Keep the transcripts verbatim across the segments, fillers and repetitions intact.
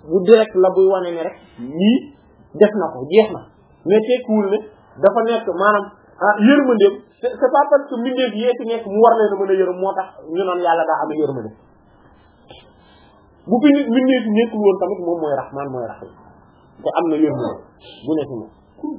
bu direct la buy wane ne rek lii def na ko jeex na mais tekkiwul ne dafa nekk maanaam ah yërmandeem c'est c'est pas parce que mbindeef yee ci nekk mu war leen a mën a yërëm moo tax ñu naan yàlla daa am yërmande bu fi nit mbindeef yi nekkul woon tamit moom mooy rahmaan mooy rahim te am na yërmande bu nekk moom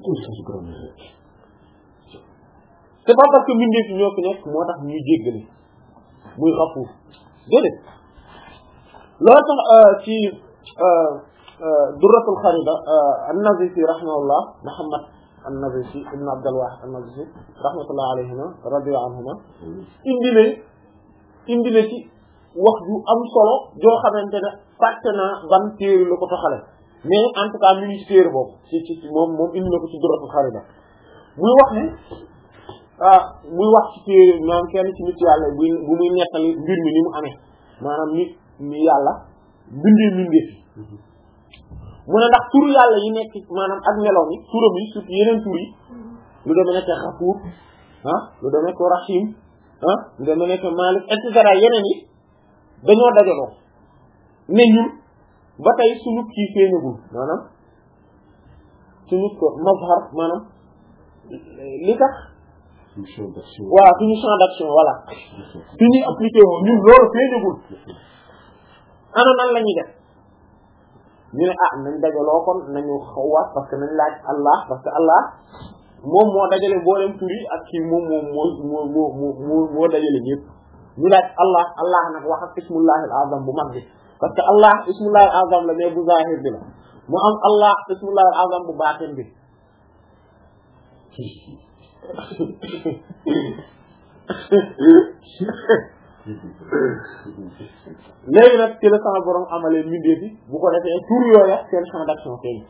c'est pas parce que mbindeef yi ñoo fi nekk moo tax ñuy jéggale muy xafuur déedéet loolu tax ci durratul xarida an-Nazisi rahimahullah Muhammad an-Nazisi ibn Abdul Wahid an-Nazisi rahmatullah alayhima radiya anhuma indi ne indi ne ci wax ju am solo joo xamante ne fàtte naa ban téere la ko toxale mais en tout cas mi ngi ci téere boobu ci ci moom moom indi na ko ci durratul xarida muy wax ne ah muy wax ci téere maanaam kenn ci nit yàlla bu bu muy nettali mbir mi ni mu amee maanaam nit ni yàlla bindee mbindee fi mu ne ndax tur yàlla yi nekk maanaam ak meloom yi turam yi surtout yeneen tur yi lu demee nekk Xafuur ah lu demee nekk Rahim ah lu demee nekk Malik et cetera yeneen yi dañoo dajaloo ne ñun ba tey suñu kii feeñagul maanaam suñu ko mazhar maanaam li tax waaw suñu champ d'action voilà suñuy appliqué woo ñun loolu feeñagul ana nan la ñuy def ñu ne ah nañ dajaloo kon nañu xawaat parce que nañ laaj Allah parce que Allah moom moo dajale mboolem tur yi ak kii moom moom moo moo moo moo moo dajale ñëpp ñu laaj Allah Allah nag wax ak ismullahi al-azam bu mag bi parce que Allah ismullahi al-azam la mais bu zahir bi la mu am Allah ismullahi al-azam bu baatin bi léegi nag ci la sama borom amalee mbindeef yi bu ko defee tur yooya seen champ d'action feeñ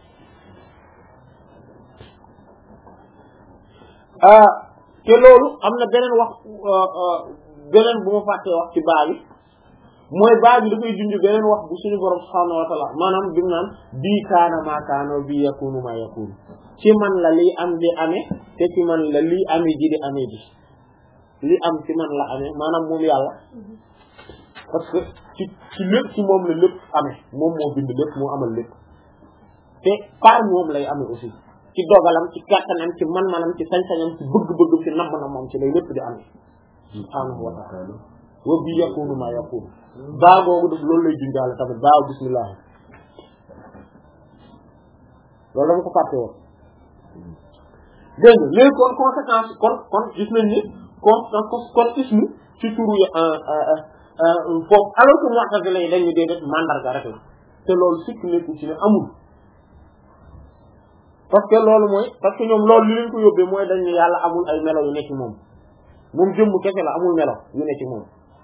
te loolu am na beneen wax beneen bu ma fàttee wax ci baa bi mooy baa bi dafay junj beneen wax bu suñu borom subhaanahu wa ta'ala maanaam bi mu naan bii kaana maa kaana bii yakunu maa yakunu ci man la lii am di amee te ci man la lii amee ji di amee ji li am ci man la amee maanaam moom yàlla parce que ci ci lépp ci moom la lépp amee moom moo bind lépp moo amal lépp te par moom lay amee aussi ci dogalam ci kàttanam ci man-manam ci sañ-sañam ci bëgg-bëgg ci namm na moom ci lay lépp di amee subhaanahu wa ta'ala wa bi yakunu ma yakunu baa googu def loolu lay jundaale tamit baaw bismillah loolu dama ko fàtte woon dégg nga léegi kon conséquence kon kon gis nañ ni kon kon kon ismu ci turu foofu alors que mu'tazila yi dañu dee def mandarga rek la te loolu sikk nekku ci ne amul parce que loolu mooy parce que ñoom loolu li leen ko yóbbee mooy dañ ne yàlla amul ay melo yu ne ci moom moom jëmm kese la amul melo yu ne ci moom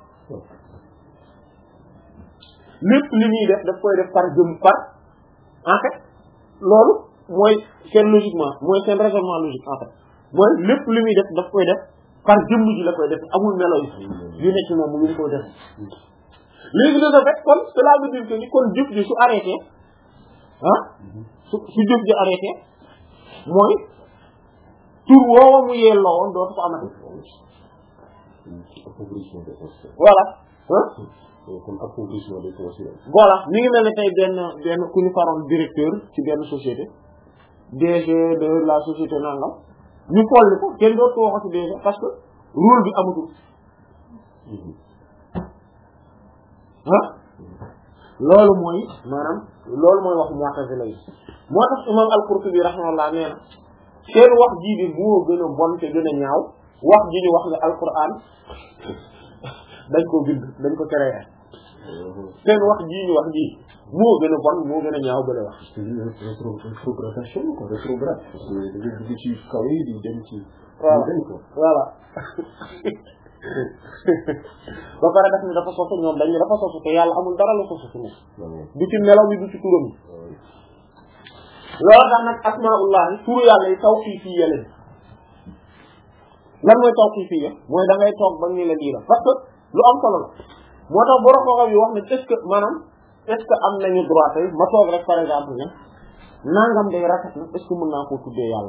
lépp li ñuy def daf koy def par jëmm par en fait loolu mooy seen logiquement mooy seen raisonnement logique en fait mooy lépp li muy def daf koy def par jëmm ji la koy def amul melo yu ne ci moom mu ngi koy def léegi de ce fait kon cela veut dire que ni kon jëf ji su arrêté ah su su jëf ji arrêté mooy tur woowa mu yelloo woon dootu ko amati voilà ah voilà mi ngi mel ne tey benn benn ku ñu faroon directeur ci benn société D G de la société nangam ñu folli ko kenn dootu ko waxati D G parce que rôle bi amatul ah loolu mooy maanaam loolu mooy wax mu'tazila yi moo tax imam al-Qurtubi rahimahullah nee na seen wax jii bi moo gën a bon te gën a ñaaw wax ji ñu wax ne alquran dañ ko bind dañ ko créé seen wax jii ñu wax jii moo gën a bon moo gën a ñaaw bële wax rétrogradation quoi rétrograde parce que da ngay dugg ci kaw yi di dem ci voilà voilà ba pare daf ni dafa sosu ñoom dañu dafa sosu te yàlla amul dara la sosu ci moom du ci melaw bi du ci turam loolu tax nag asmaullahi turu yàlla yi tawqiifiyya lañ lan mooy tawqiifiyya mooy da ngay toog ba ñu la lii la parce que lu am solo la moo tax borom xam-xam yi wax ne est-ce que maanaam est-ce que am nañu droit tey ma toog rek par exemple ne nangam day rafet na est-ce que mën naa koo tuddee yàlla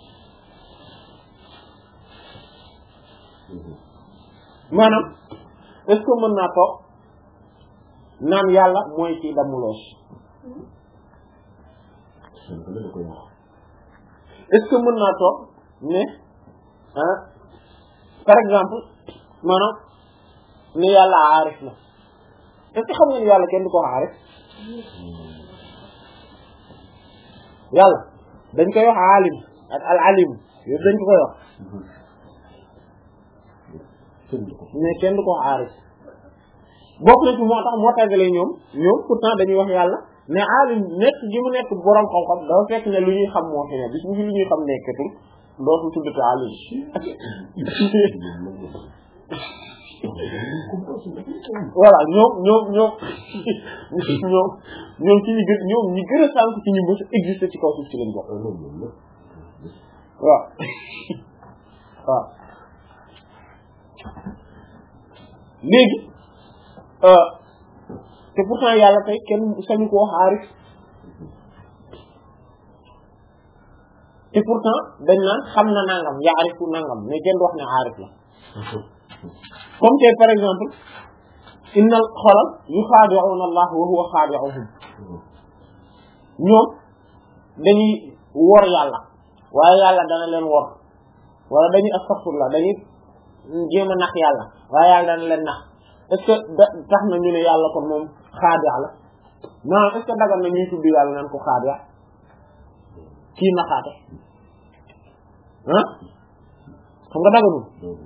maanaam est-ce que mën naa toog naan yàlla mooy kii damuloos est-ce que mën naa toog ne ah par exemple maanaam ne yàlla aarif la est-ce que xam nga ni yàlla kenn du ko wax aarif yàlla dañ koy wax alim ak al alim yooyu dañ ko koy wax mais kenn du ko wax aarif bokk na ci moo tax moo tàggale ñoom ñoom pourtant dañuy wax yàlla mais alim nekk gi mu nekk borom xam-xam dafa fekk ne lu ñuy xam moo fi ne bis bu fi lu ñuy xam nekkatul dootul tuddati alim voilà ñoom ñoom ñoom ñoom ñoom ci ñi gën ñoom ñi gën a sànk ci ñu mës a exister ci kaw suuf ci lañ bokk waaw waaw léegi te pourtant yàlla tey kenn sañu ko wax aarif te pourtant dañ naan xam na nangam yaarifu nangam mais kenn du wax ne aarif la comme tey par exemple innal xolal yuxaadi'uuna Allah wa huwa xaadi'uhum ñoom dañuy wor yàlla waaye yàlla dana leen wor wala dañuy astaghfirullah dañuy jéem a nax yàlla waaye yàlla dana leen nax est-ce que da tax na ñu ne yàlla kon moom xaadi' la non est-ce que dagal na ñuy tudd yàlla naan ko xaadi' kii naxaate ah xam nga daganul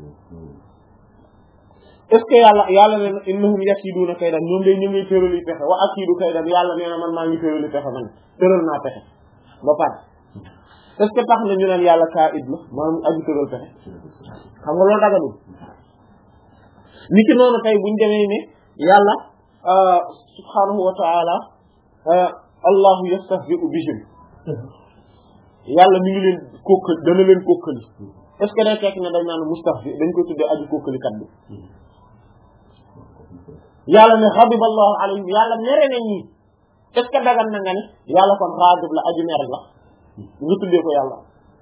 est-ce que yàlla yàlla nee na innahum yakiiduuna kaydan ñoom day ñu ngi tërali pexe wa akiidu kaydan yàlla nee na man maa ngi tërali pexe man tëral naa pexe ba pare est-ce que tax na ñu naan yàlla kaa'id la maanaam aji tëral pexe xam nga loolu daganul ni ki noonu tey buñ demee ne yàlla subhaanahu wa ta'ala allahu yastahzi'u bihim yàlla mi ngi leen kokkal dana leen kokkali est-ce que day fekk ne dañ naan mustahzi dañ koy tuddee aji kokkali kat bi yàlla ne ghadiba allahu alayhim yàlla mere na ñii est-ce que dagan na nga ne yàlla kon ghadib la aji mere la nga tuddee ko yàlla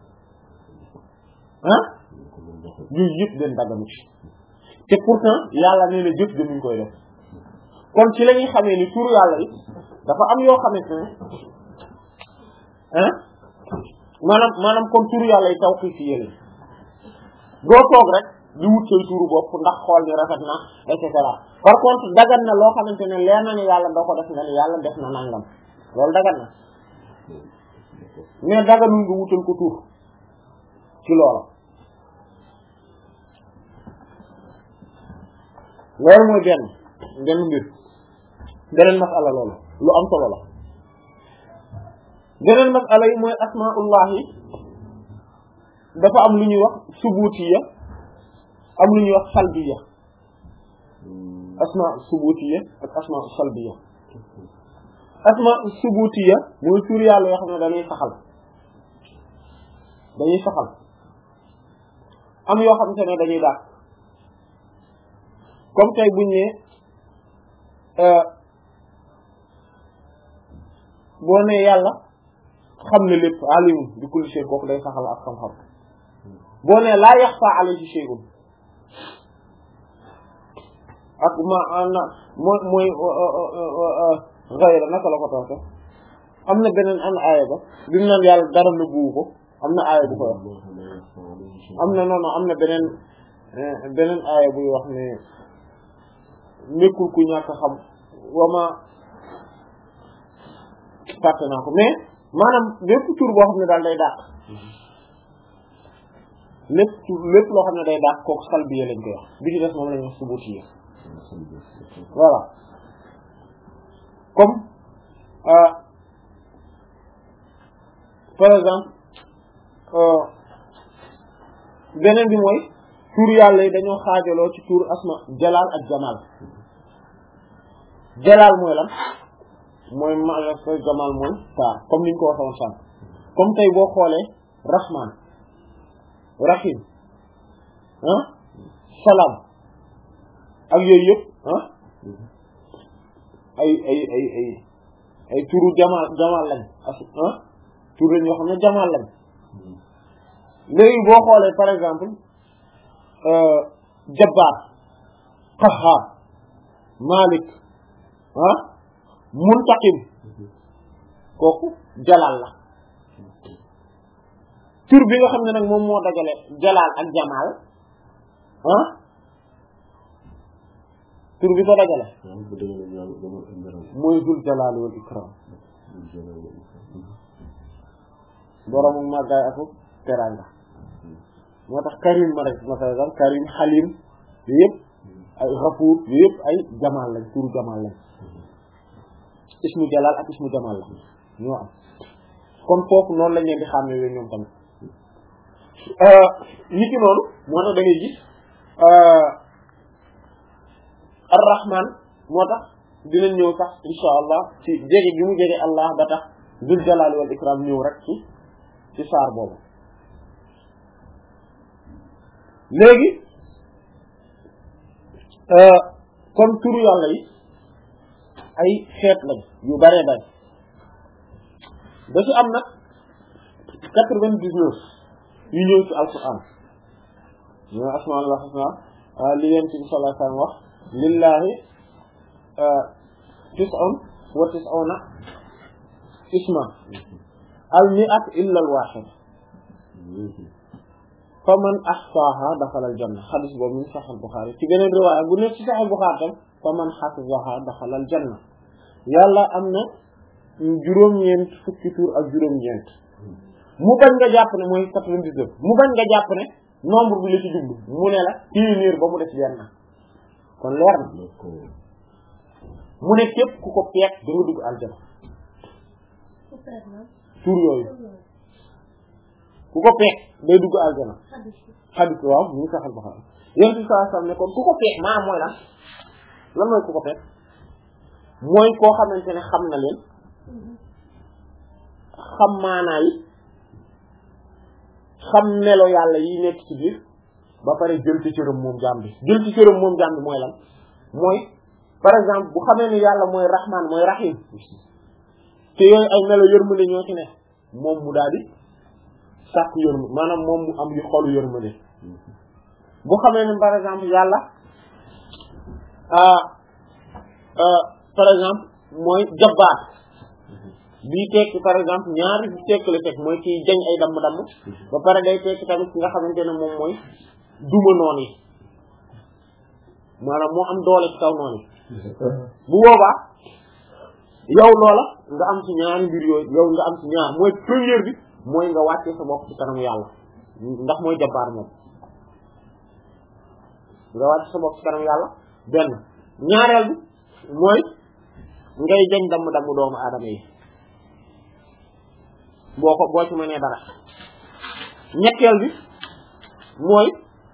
ah yooyu yëpp den daganu ci te pourtant yàlla nee na jëf damuñ koy def kon ci la ñuy xamee ni turu yàlla yi dafa am yoo xamante ne ah maanaam maanaam comme turu yàlla yi taw xii si yéle doo toog rek di wut say turu bopp ndax xool ni rafet na et cetera par contre dagan na loo xamante ne leer na ne yàlla doo ko def nga ne yàlla def na nangam loolu dagan na mais daganul nga wutal ko tur ci loola loolu mooy benn benn mbir beneen masala loolu lu am solo la beneen masala yi mooy asmaullahi dafa am lu ñuy wax subutiya am lu ñuy wax salbiya asma subutiya ak asma salbiya asma subutiya mooy tur yàlla yoo xam ne dañuy saxal dañuy saxal am yoo xam ne dañuy dàq comme tey buñ ne boo ne yàlla xam ne lépp alimu bi kulli shay kooku day saxal ak xam-xam boo ne laa yaxfa alayhi shay'un ak ma na mooy mooy ghayra naka la ko tooke am na beneen am aaya ba bi mu naan yàlla dara na buubu ko am na aaya bu ko wax am na noonu am na beneen beneen aaya buy wax ne nekkul ku ñàkk xam wama fàtte naa ko mais maanaam lépp tur boo xam ne daal day dàq lépp tur lépp loo xam ne day dàq kooku salbiya lañ koy wax bi ci des moom lañ wax subutiya voilà comme euh, par exemple beneen bi mooy tur yàlla yi dañoo xaajaloo ci tur asma jalal ak jamal jalal mooy lan mooy maanaam sa jamal mooy taar comme niñ ko waxoon sànq comme tey boo xoolee rahman rahim ah salaam ak yooyu yëpp ah ay ay ay ay ay turu jamal jamal lañ as ah tur lañ yoo xam ne jamal lañ léegi boo xoolee par exemple jabbaar qahhaar malik ah muntaqim kooku jalal la tur bi nga xam ne nag moom moo dajale jalal ak jamal ah tur bi ko dajale mooy dul jalal wal ikram borom màggaay ak teranga moo tax karim ma rek ma fay karim xalim yu yëpp ay Ghafuur yu yëpp ay jamal lañ turu jamal lañ ismu jalal ak ismu jamal la ñoo am kon foofu noonu lañ leen di xàmmee yooyu ñoom tamit nit ki noonu moo tax da ngay gis ar-Rahman moo tax dinañ ñëw sax insha allah ci jege gi mu jege Allah ba tax dul jalal wal ikram ñëw rek ci ci saar boobu léegi kon turu yàlla yi ay xeet lañ yu bare bare da ci am nag quatre-vingt-dix-neuf yu ñëw ci alquran ñoo asmaul husna li yeen ci sallallahu alayhi wa sallam wax lillahi tis'un wa tis'una isma al mi'at illa al wahid faman ahsaha daxala al janna xadis boobu min Sahih Bukhari ci beneen riwaaya bu nekk ci Sahih Bukhari tam faman hafizaha daxala al janna yàlla am na juróom-ñeent fukki tur ak juróom-ñeent mu bañ nga jàpp ne mooy quatre-vingt-dix-neuf mu bañ nga jàpp ne nombre bi la ci jublu mu ne la téeméer ba mu def benn kon leer na mu ne képp ku ko peek da nga dugg aljana tur yooyu ku ko peek day dugg aljana xadis waaw ñu saxal Bukhari yéen ci saa sam ne kon ku ko peek maanaam mooy lan lan mooy ku ko peek mooy koo xamante ne xam na leen xam maanaa yi xam melo yàlla yi nekk ci biir ba pare jël ci cëram moom jaam bi jël ci cëram moom jaam bi mooy lan mooy par exemple bu xamee ni yàlla mooy rahman mooy rahim te yooyu ay melo yërmande ñoo ci ne moom mu daal di sàkk yërmande maanaam moom mu am yu xolu yërmande bu xamee ni par exemple yàlla par exemple mooy jabbaar bii tekki par exemple ñaari tekki la teg mooy kiy jañ ay damm-damm ba pare day tekki tamit ki nga xamante ne moom mooy duma noon yi maanaam moo am doole ci kaw noon yi bu boobaa yow loola nga am ci ñaari mbir yooyu yow nga am ci ñaar mooy première bi mooy nga wàccee sa bopp ci kanamu yàlla ndax mooy jabbaar moom nga wàcce sa bopp ci kanamu yàlla benn ñaareel bi mooy ngay jañ damm-damm doomu aadama yi boo ko boo ci mënee dara ñetteel bi mooy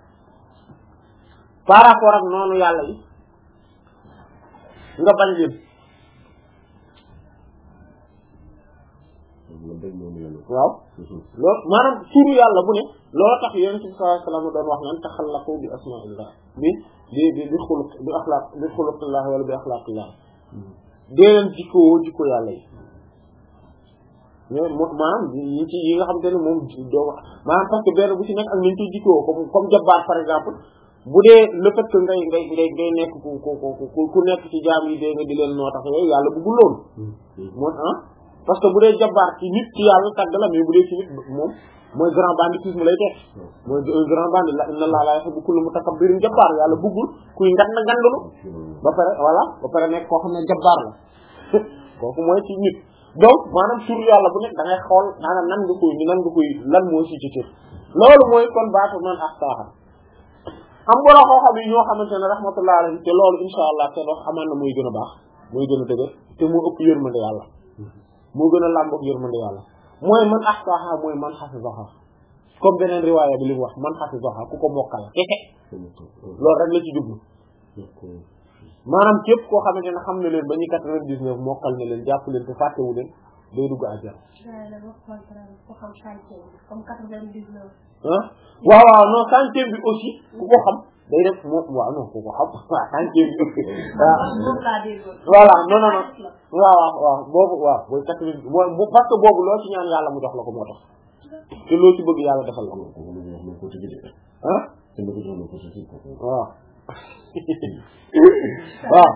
par rapport ak noonu yàlla yi nga bañ leen waaw loolu maanaam turu yàlla bu ne loolu tax yonent bi sallallahu alayhi wasallam doon wax naan taxallaqu bi asma'illah bi bi bi bi xuluq bi axlaaq bi xuluqillah wala bi axlaaqillah dee leen jikkoo jikko yàlla yi mais maanaam yi ci yi nga xam te ne moom doo maanaam parce que benn bu ci nekk ak nañ koy jikkoo comme comme jabbaar par exemple bu dee le fait que ngay ngay ngay ngay nekk ku ku ku ku nekk ci jaam yi dee nga di leen noo tax yooyu yàlla bëggul loolu moo ah parce que bu dee jabbaar ci nit ci yàlla tàgg la mais bu dee ci nit moom mooy grand banditisme lay def mooy un grand bandit la inna allaha la yuhibbu kulla mutakabbirin jabbaar yàlla bëggul kuy ngat na ngandalu ba pare voilà ba pare nekk koo xam ne jabbaar la kooku mooy ci nit donc maanaam tur yàlla bu nekk da ngay xool maanaam nan nga koy nan nga koy lan moo si ci tur loolu mooy kon baatu man ahsaaha am boro xoo xam yi ñoo xamante ne rahmatullah alayhi te loolu insha allah te wax amaan na muy gën a baax muy gën a dëgër te moo ëpp yërmande yàlla moo gën a làmboog yërmande yàlla mooy man ahsaaha mooy man hafizaha comme beneen riwaaya bi li mu wax man hafizaha ku ko mokkal keke loolu rek la ci jublu maanaam képp koo xamante ne xam na leen ba ñu quatre-vingt-dix-neuf mokkal na leen jàpp leen te fàttewu leen day dugg àjjana ah waaw waaw non centième bi aussi ku ko xam day def moom waaw non ku ko xam waaw centième bi aussi voilà non non non waaw waaw waaw boobu waaw booy quatre-vingt mooy parce que boobu loo ci ñaan yàlla mu jox la ko moo tax te loo ci bëgg yàlla defal la ko ah waaw waaw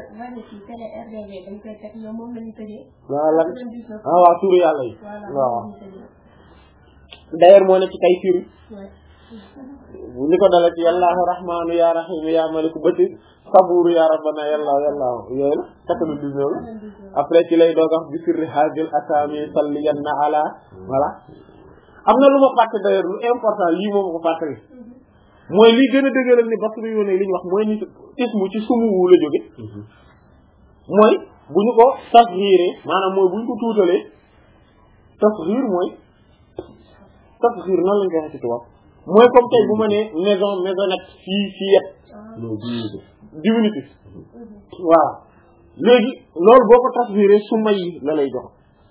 waaw lan ah waaw turu yàlla yi waaw d'ailleurs moo ne ci kay firi li ko dala ci yàllaahu rahmaanu ya rahimu ya maliku ba ci saburu ya rabbana yàllaahu yàllaahu yooyu la quatre-vingt-dix-neuf la après ci lay doog a bi firri hadil asami salliyan na ala voilà am na lu ma fàtte d'ailleurs lu important lii moom ko fàttali mooy li gën a dëgëral ni basri yoone li ñu wax mooy ni ismu ci sumu wu la jóge mooy bu ñu ko tasghiré maanaam mooy bu ñu ko tuutalee tasghir mooy tasghir nan lañ ko waxee ci tubaab mooy comme tey bu ma nee maison maisonnette fii fii yet diminutif waaw léegi loolu boo ko tasghiré suma yi la lay jox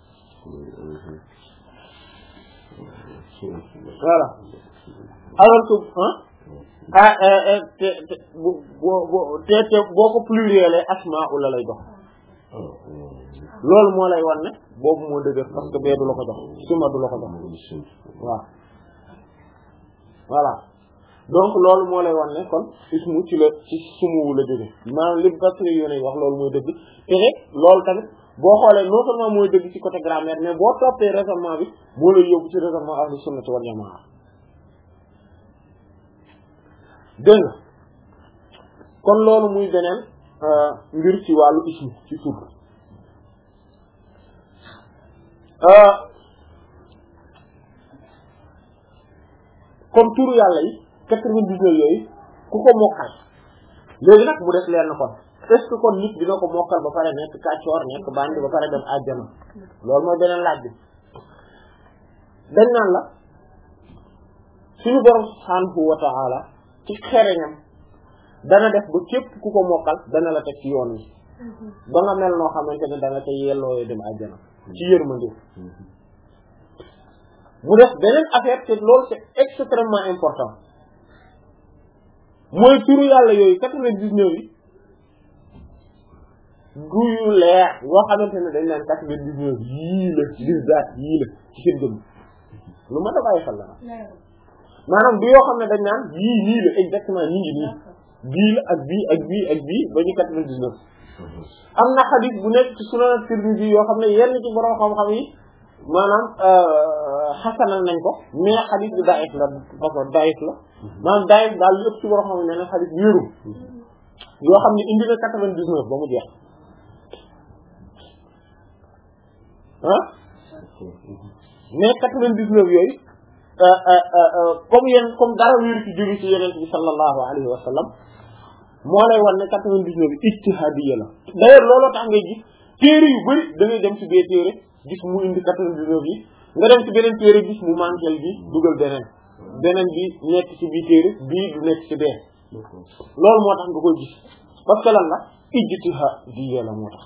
voilà alors que ah ah te te bu boo te te boo ko pluriel asma la lay jox loolu moo lay wan ne boobu moo dëgër parce que bee du la ko jox suma du la ko jox waaw voilà donc loolu moo lay wan ne kon ismu ci la ci sumu la jóge maanaam li basri yu ne wax loolu mooy dëgg te rek loolu tamit boo xoolee non seulement mooy dëgg ci côté grammaire mais boo toppee raisonnement bi moo lay yóbbu ci raisonnement ahlu sunnati wal jamaa dégg nga kon loolu muy beneen mbir ci wàllu ismu ci tur kon turu yàlla yi quatre-vingt-dix-neuf yooyu ku ko mokkal léegi nag mu def leen kon est-ce que kon nit dina ko mokkal ba pare nekk kàccoor nekk bandi ba pare dem àjjana loolu mooy beneen laaj bi dañ naan la suñu borom subhanahu wa ta'ala ci xereñam dana def ba képp ku ko mokkal dana la teg ci yoon wi ba nga mel noo xamante ne danga ca yellooyee dem àjjana ci yërmande mu def beneen affaire te loolu c'est extrêmement important mooy turu yàlla yooyu quatre-vingt-dix-neuf yi du yu leer yoo xamante ne dañ naan quatre-vingt-dix-neuf yii la lizaat yii la ci seen jëm lu ma da bàyyi xel la maanaam du yoo xam ne dañ naan yii nii la exactement nii ngi nii bii la ak bii ak bii ak bii ba ñu quatre-vingt-dix-neuf am na xadis bu nekk ci Sunan Tirmidhi yoo xam ne yenn ci borom xam-xam yi maanaam xasanal nañ ko mais xadis bi daif la façon daif la maanaam daif daal li ëpp ci borom xam ne ne xadis wéerul yoo xam ne indi na quatre-vingt-dix-neuf ba mu jeex ah mais quatre-vingt-dix-neuf yooyu comme yéen comme dara wéeru ci jóge ci yeneen bi sallallahu alayhi wa sallam moo lay wan ne quatre-vingt-dix-neuf bi ijtihadiyya la d'ailleurs looloo tax ngay gis téere yu bari da ngay dem ci bee téere gis mu indi quatre-vingt-dix-neuf yi nga dem ci beneen téere gis mu manquel bi dugal beneen beneen bi nekk ci bii téere bii du nekk ci bee loolu moo tax nga koy gis parce que lan la ijtihadiyya la moo tax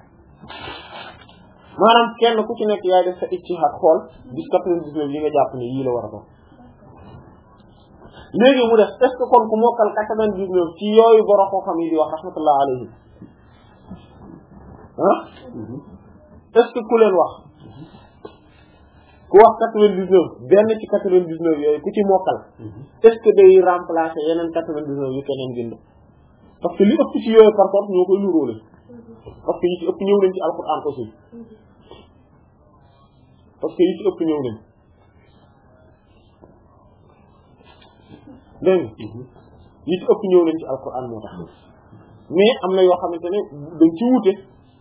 maanaam kenn ku ci nekk yaay def sa ijtihad xool gis quatre-vingt-dix-neuf yi nga jàpp ne yii la war a ko léegi mu def est-ce que kon ku mokkal quatre-vingt-dix-neuf ci yooyu borom xam-xam yi di wax rahmatullah alayhi ah est-ce que ku leen wax ku wax quatre-vingt-dix-neuf benn ci quatre-vingt-dix-neuf yooyu ku ci mokkal est-ce que day remplacer yeneen quatre-vingt-dix-neuf yu keneen bind parce que li ëpp ci yooyu par contre ñoo koy nuróole parce que yi ci ëpp ñëw nañ ci alquran aussi parce que yi ci ëpp ñëw nañ dégg yi ci ëpp ñëw nañ ci alquran moo tax mais am na yoo xamante ne dañ ci wute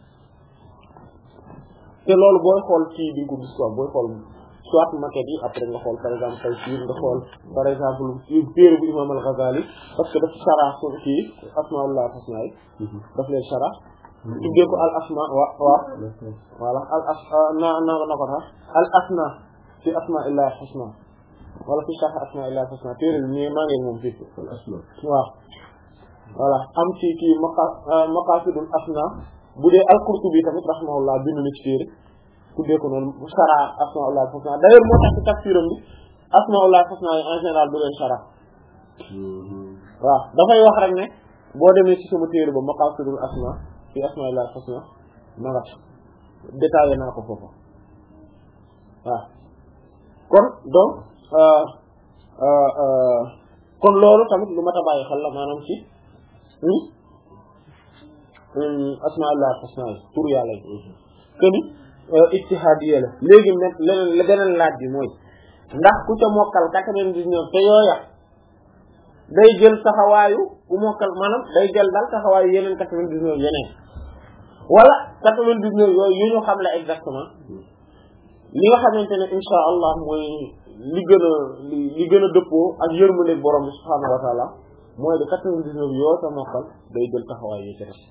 te loolu booy xool kii di ko gis quoi booy xool soit maquette yi après nga xool par exemple Tayssîr nga xool par exemple téere bu imam al-Ghazali parce que daf sarah su kii asmaullah husna yi daf leen sarah tuddee ko al asma wa waaw voilà al as na na na ko tax al asna fi asmaillah husna wala fi sharh asmaillah husna téere bi mais maa ngi moom fii waaw voilà am ci kii maqa maqasidul asna bu dee al-Qurtubi tamit rahimahullah bind na ci téere tuddee ko noonu shara asmaullah husna d'ailleurs moo tax ci tafsiram bi asmaullah husna yi en général du leen shara waaw dafay wax rek ne boo demee ci sama téere ba maqasidul asma fi asmaillah husna nagat détaillé naa ko foofu waaw kon donc kon loolu tamit lu mat a bàyyi xel la maanaam ci asmaa'ullah husna tur yàlla yi këni ijtihaadiyya la léegi nag leneen la beneen laaj bi mooy ndax ku ca mokkal quatre-vingt-dix-neuf te yooya day jël taxawaayu ku mokkal maanaam day jël daal taxawaayu yeneen quatre-vingt-dix-neuf yeneen wala quatre-vingt-dix-neuf yooyu yu ñu xam la exactement li nga xamante ne insha allah mooy li gën a li gën a dëppoo ak yërmande borom bi subhaanahu wa taala mooy de quatre-vingt-dix-neuf yoo sa mokkal day jël taxawaay yi ci def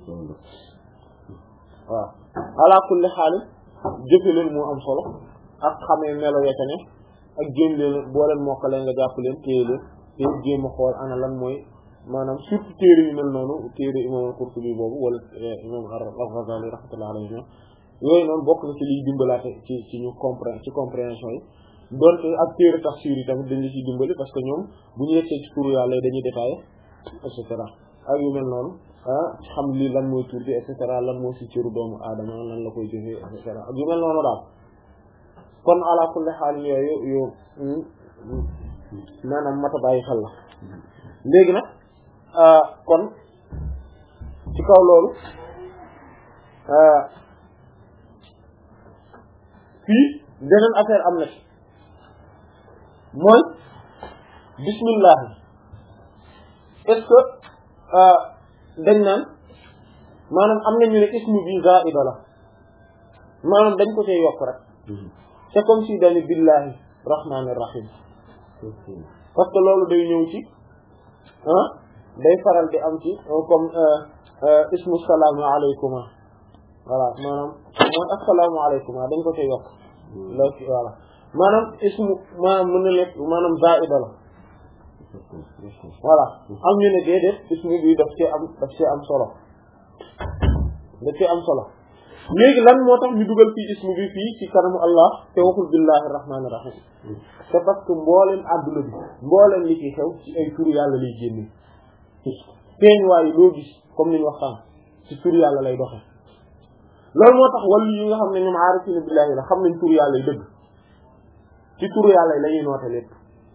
waaw ala kulli xaal jëfe leen moo am solo ak xamee melo yete ne ak jéem leen boo leen mokkalee nga jàpp leen téye leen te jéem a xool ana lan mooy maanaam surtout téere yu mel noonu téere imam al-Qurtubi boobu wala imam al-Ghazali rahmatullahi alayhi yooyu noonu bokk na ci liy dimbalaate ci ci ñu comprendre ci compréhension yi doonte ak téere tafsir yi tamit dañu ci dimbali parce que ñoom bu ñu yegsee ci turu yàlla dañuy détaillé et cetera ak yu mel noonu ah xam lii lan mooy tur bi et cetera lan moo ci cëru doomu aadama lan la koy jëfee et cetera ak yu mel noonu daal kon ala kulli xaal yooyu yu maanaam mata bàyyi xel la léegi nag kon ci kaw loolu fii beneen affaire am na ci mooy bismillah est-ce que dañ naan maanaam am nañu ne ismu bi zaida la maanaam dañ ko cee yokk rek c'est comme si dañu billahi rahmanir rahim parce que loolu day ñëw ci ah day faral di am ci comme ismu salaamu alaykuma voilà maanaam mooy assalaamu alaykuma dañ ko cee yokk loolu ci voilà maanaam ismu maanaam mën na nekk maanaam zaida la voilà am ñu ne déedéet ismu bi daf cee am daf cee am solo daf cee am solo léegi lan moo tax ñu dugal fii ismu bi fii ci kanamu Allah te waxul billahi rahmaani rahim c'est parce que mbooleen àdduna bi mbooleen li ci xew ci ay turu yàlla lay génne feeñ waayu loo gis comme ni ñu waxtaan ci turu yàlla lay doxe loolu moo tax wàllu yi nga xam ne ñoom aarifina billahi la xam nañ turu yàlla yi dëgg ci turu yàlla yi la ñuy noote lépp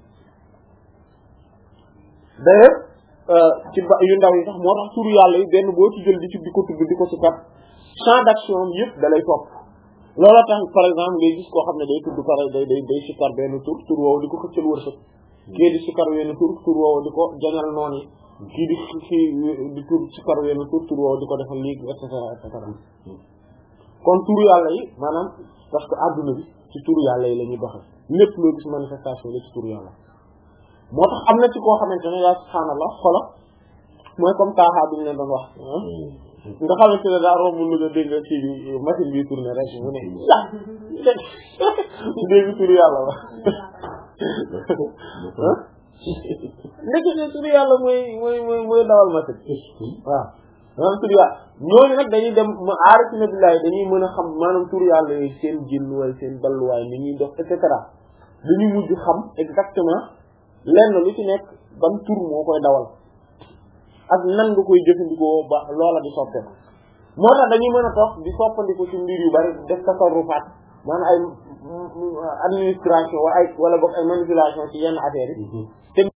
d'ailleurs ci ba yu ndaw yi sax moo tax turu yàlla yi benn boo ci jël di ci di ko tudd di ko ci kat champ d'action yëpp da lay topp loolu tax par exemple ngay gis koo xam ne day tudd pare day day day sikkar benn tur tur woowu di ko xëccal wërsëg kii di sikkar wenn tur tur woowu di ko jañal noonu yi kii di kii di tur sikkar wenn tur tur woowu di ko defal lii et cetera et cetera kon turu yàlla yi maanaam parce que adduna bi ci turu yàlla yi la ñuy doxe lépp loo gis manifestation la ci turu yàlla moo tax am na ci koo xamante ne yaa subhaanallah xola mooy comme taaxaa bi ñu leen doon wax nga xamante ne daa romb lu nga dégg ci bi machine bi tourné rek mu ne sax dégg turu yàlla la ndekete turu yàlla mooy mooy mooy mooy dawal machine waaw maanaam turu yàlla ñooñu nag dañuy dem ma aarifina billahi dañuy mën a xam maanaam turu yàlla yi seen jënnuwaay seen balluwaay ni ñuy dox et cetera dañuy mujj xam exactement lenn lu ci nekk ban tur moo koy dawal ak nan nga koy jëfandikoo ba loola di soppeeku moo tax dañuy mën a toog di soppandiku ci mbir yu bari def tasarrufaat maanaam ay administration wala ay wala boog ay manipulation ci yenn affaires yi